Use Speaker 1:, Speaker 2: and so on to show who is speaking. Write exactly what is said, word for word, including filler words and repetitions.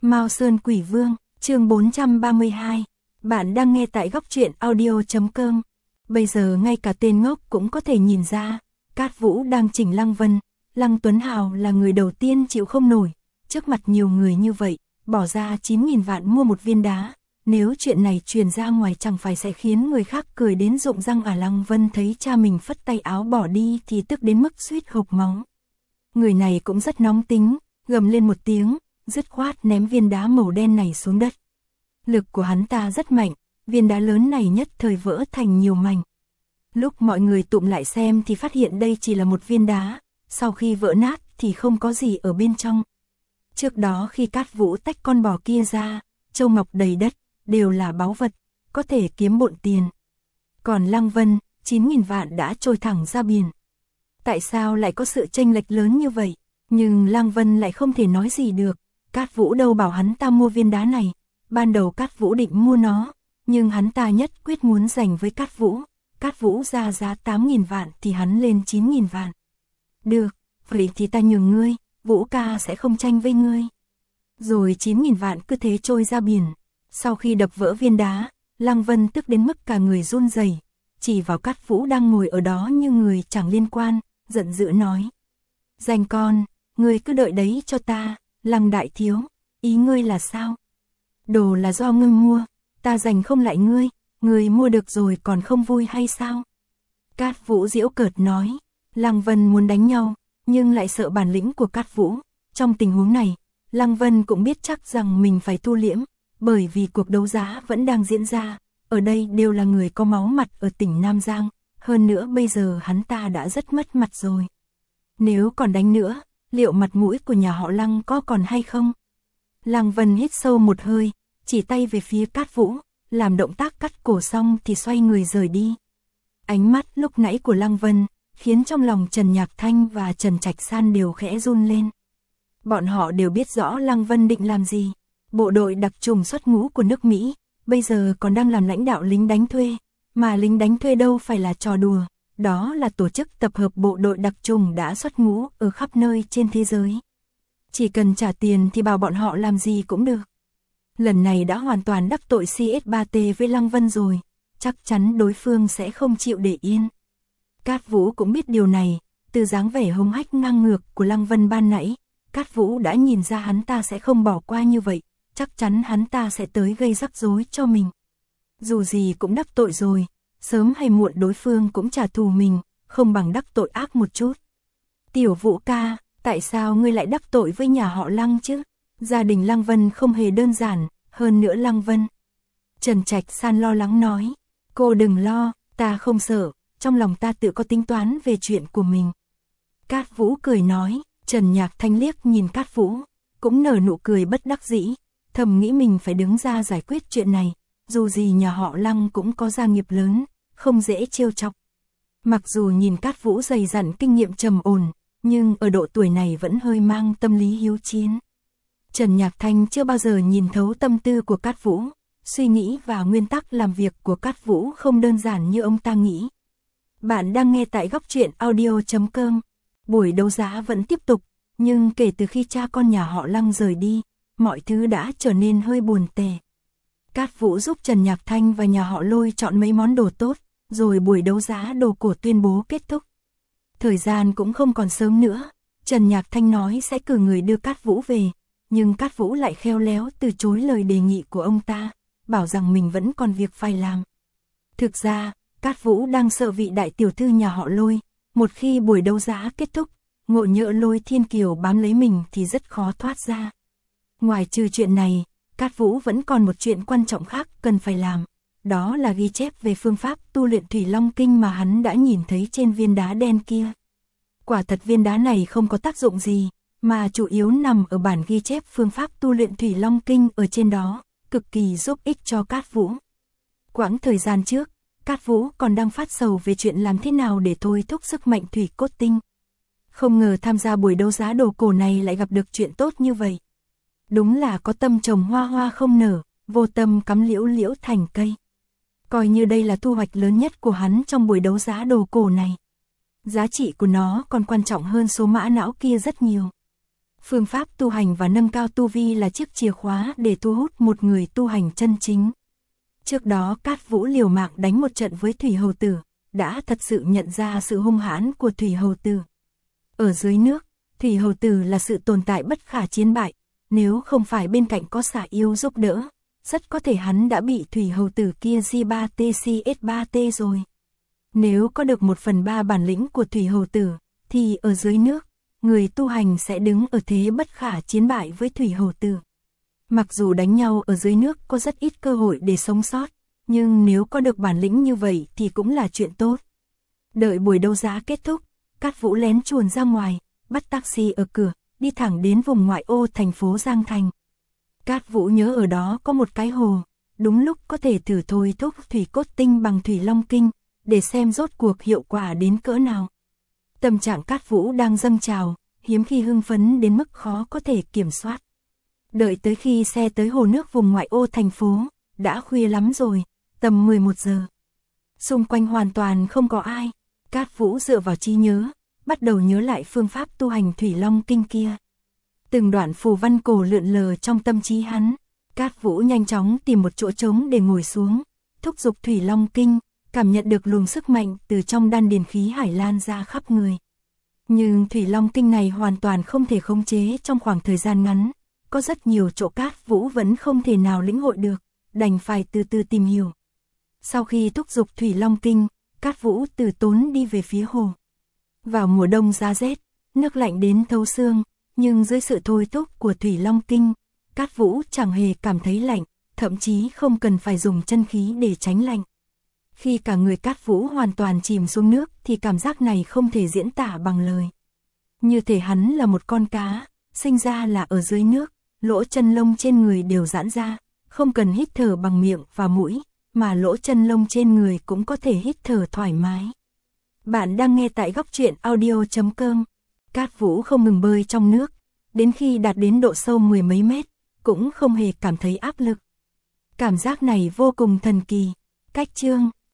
Speaker 1: Mao Sơn Quỷ Vương, chương bốn trăm ba mươi hai. Bạn đang nghe tại góc truyện audio chấm com. Bây giờ ngay cả tên ngốc cũng có thể nhìn ra, Cát Vũ đang chỉnh Lăng Vân. Lăng Tuấn Hào là người đầu tiên chịu không nổi, trước mặt nhiều người như vậy, bỏ ra chín nghìn vạn mua một viên đá. Nếu chuyện này truyền ra ngoài chẳng phải sẽ khiến người khác cười đến rụng răng à. Lăng Vân thấy cha mình phất tay áo bỏ đi thì tức đến mức suýt hộc máu. Người này cũng rất nóng tính, gầm lên một tiếng, dứt khoát ném viên đá màu đen này xuống đất. Lực của hắn ta rất mạnh, viên đá lớn này nhất thời vỡ thành nhiều mảnh. Lúc mọi người tụm lại xem thì phát hiện đây chỉ là một viên đá, sau khi vỡ nát thì không có gì ở bên trong. Trước đó khi Cát Vũ tách con bò kia ra, châu ngọc đầy đất, đều là báu vật, có thể kiếm bộn tiền. Còn Lăng Vân, chín nghìn vạn đã trôi thẳng ra biển. Tại sao lại có sự chênh lệch lớn như vậy? Nhưng Lăng Vân lại không thể nói gì được. Cát Vũ đâu bảo hắn ta mua viên đá này. Ban đầu Cát Vũ định mua nó, nhưng hắn ta nhất quyết muốn giành với Cát Vũ. Cát Vũ ra giá tám nghìn vạn thì hắn lên chín nghìn vạn. Được, vậy thì ta nhường ngươi, Vũ ca sẽ không tranh với ngươi. Rồi chín nghìn vạn cứ thế trôi ra biển. Sau khi đập vỡ viên đá, Lăng Vân tức đến mức cả người run rẩy, chỉ vào Cát Vũ đang ngồi ở đó như người chẳng liên quan, giận dữ nói: "Danh con, ngươi cứ đợi đấy cho ta, Lăng đại thiếu, ý ngươi là sao? Đồ là do ngươi mua, ta giành không lại ngươi, ngươi mua được rồi còn không vui hay sao?" Cát Vũ giễu cợt nói. Lăng Vân muốn đánh nhau, nhưng lại sợ bản lĩnh của Cát Vũ. Trong tình huống này, Lăng Vân cũng biết chắc rằng mình phải thu liễm, bởi vì cuộc đấu giá vẫn đang diễn ra, ở đây đều là người có máu mặt ở tỉnh Nam Giang, hơn nữa bây giờ hắn ta đã rất mất mặt rồi. Nếu còn đánh nữa, liệu mặt mũi của nhà họ Lăng có còn hay không? Lăng Vân hít sâu một hơi, chỉ tay về phía Cát Vũ, làm động tác cắt cổ xong thì xoay người rời đi. Ánh mắt lúc nãy của Lăng Vân khiến trong lòng Trần Nhạc Thanh và Trần Trạch San đều khẽ run lên. Bọn họ đều biết rõ Lăng Vân định làm gì. Bộ đội đặc trùng xuất ngũ của nước Mỹ, bây giờ còn đang làm lãnh đạo lính đánh thuê, mà lính đánh thuê đâu phải là trò đùa, đó là tổ chức tập hợp bộ đội đặc trùng đã xuất ngũ ở khắp nơi trên thế giới. Chỉ cần trả tiền thì bảo bọn họ làm gì cũng được. Lần này đã hoàn toàn đắc tội C S ba T với Lăng Vân rồi, chắc chắn đối phương sẽ không chịu để yên. Cát Vũ cũng biết điều này, từ dáng vẻ hung hách ngang ngược của Lăng Vân ban nãy, Cát Vũ đã nhìn ra hắn ta sẽ không bỏ qua như vậy, chắc chắn hắn ta sẽ tới gây rắc rối cho mình. Dù gì cũng đắc tội rồi, sớm hay muộn đối phương cũng trả thù mình, không bằng đắc tội ác một chút. Tiểu Vũ ca, tại sao ngươi lại đắc tội với nhà họ Lăng chứ? Gia đình Lăng Vân không hề đơn giản, hơn nữa Lăng Vân. Trần Trạch San lo lắng nói, cô đừng lo, ta không sợ, trong lòng ta tự có tính toán về chuyện của mình. Cát Vũ cười nói. Trần Nhạc Thanh liếc nhìn Cát Vũ, cũng nở nụ cười bất đắc dĩ, thầm nghĩ mình phải đứng ra giải quyết chuyện này, dù gì nhà họ Lăng cũng có gia nghiệp lớn, không dễ trêu chọc. Mặc dù nhìn Cát Vũ dày dặn kinh nghiệm trầm ổn, nhưng ở độ tuổi này vẫn hơi mang tâm lý hiếu chiến. Trần Nhạc Thanh chưa bao giờ nhìn thấu tâm tư của Cát Vũ, suy nghĩ và nguyên tắc làm việc của Cát Vũ không đơn giản như ông ta nghĩ. Bạn đang nghe tại góc truyện audio chấm com. Buổi đấu giá vẫn tiếp tục, nhưng kể từ khi cha con nhà họ Lăng rời đi, mọi thứ đã trở nên hơi buồn tẻ. Cát Vũ giúp Trần Nhạc Thanh và nhà họ Lôi chọn mấy món đồ tốt, rồi buổi đấu giá đồ cổ tuyên bố kết thúc. Thời gian cũng không còn sớm nữa, Trần Nhạc Thanh nói sẽ cử người đưa Cát Vũ về, nhưng Cát Vũ lại khéo léo từ chối lời đề nghị của ông ta, bảo rằng mình vẫn còn việc phải làm. Thực ra, Cát Vũ đang sợ vị đại tiểu thư nhà họ Lôi. Một khi buổi đấu giá kết thúc, ngộ nhỡ Lôi Thiên Kiều bám lấy mình thì rất khó thoát ra. Ngoài trừ chuyện này, Cát Vũ vẫn còn một chuyện quan trọng khác cần phải làm. Đó là ghi chép về phương pháp tu luyện Thủy Long Kinh mà hắn đã nhìn thấy trên viên đá đen kia. Quả thật viên đá này không có tác dụng gì, mà chủ yếu nằm ở bản ghi chép phương pháp tu luyện Thủy Long Kinh ở trên đó, cực kỳ giúp ích cho Cát Vũ. Quãng thời gian trước, Cát Vũ còn đang phát sầu về chuyện làm thế nào để thôi thúc sức mạnh thủy cốt tinh. Không ngờ tham gia buổi đấu giá đồ cổ này lại gặp được chuyện tốt như vậy. Đúng là có tâm trồng hoa hoa không nở, vô tâm cắm liễu liễu thành cây. Coi như đây là thu hoạch lớn nhất của hắn trong buổi đấu giá đồ cổ này. Giá trị của nó còn quan trọng hơn số mã não kia rất nhiều. Phương pháp tu hành và nâng cao tu vi là chiếc chìa khóa để thu hút một người tu hành chân chính. Trước đó Cát Vũ liều mạng đánh một trận với Thủy Hầu Tử, đã thật sự nhận ra sự hung hãn của Thủy Hầu Tử. Ở dưới nước, Thủy Hầu Tử là sự tồn tại bất khả chiến bại, nếu không phải bên cạnh có xà yêu giúp đỡ, rất có thể hắn đã bị Thủy Hầu Tử kia G ba T C S ba T rồi. Nếu có được một phần ba bản lĩnh của Thủy Hầu Tử, thì ở dưới nước, người tu hành sẽ đứng ở thế bất khả chiến bại với Thủy Hầu Tử. Mặc dù đánh nhau ở dưới nước có rất ít cơ hội để sống sót, nhưng nếu có được bản lĩnh như vậy thì cũng là chuyện tốt. Đợi buổi đấu giá kết thúc, Cát Vũ lén chuồn ra ngoài, bắt taxi ở cửa, đi thẳng đến vùng ngoại ô thành phố Giang Thành. Cát Vũ nhớ ở đó có một cái hồ, đúng lúc có thể thử thôi thúc thủy cốt tinh bằng thủy long kinh, để xem rốt cuộc hiệu quả đến cỡ nào. Tâm trạng Cát Vũ đang dâng trào, hiếm khi hưng phấn đến mức khó có thể kiểm soát. Đợi tới khi xe tới hồ nước vùng ngoại ô thành phố, đã khuya lắm rồi, tầm mười một giờ. Xung quanh hoàn toàn không có ai, Cát Vũ dựa vào trí nhớ, bắt đầu nhớ lại phương pháp tu hành thủy long kinh kia. Từng đoạn phù văn cổ lượn lờ trong tâm trí hắn, Cát Vũ nhanh chóng tìm một chỗ trống để ngồi xuống, thúc giục thủy long kinh, cảm nhận được luồng sức mạnh từ trong đan điền khí hải lan ra khắp người. Nhưng thủy long kinh này hoàn toàn không thể khống chế trong khoảng thời gian ngắn, có rất nhiều chỗ Cát Vũ vẫn không thể nào lĩnh hội được, đành phải từ từ tìm hiểu. Sau khi thúc giục thủy long kinh, Cát Vũ từ tốn đi về phía hồ. Vào mùa đông giá rét, nước lạnh đến thấu xương, nhưng dưới sự thôi thúc của thủy long kinh, Cát Vũ chẳng hề cảm thấy lạnh, thậm chí không cần phải dùng chân khí để tránh lạnh. Khi cả người Cát Vũ hoàn toàn chìm xuống nước thì cảm giác này không thể diễn tả bằng lời. Như thể hắn là một con cá, sinh ra là ở dưới nước, lỗ chân lông trên người đều giãn ra, không cần hít thở bằng miệng và mũi, mà lỗ chân lông trên người cũng có thể hít thở thoải mái. Bạn đang nghe tại góc truyện audio chấm com. Cát Vũ không ngừng bơi trong nước, đến khi đạt đến độ sâu mười mấy mét, cũng không hề cảm thấy áp lực. Cảm giác này vô cùng thần kỳ. Cách chương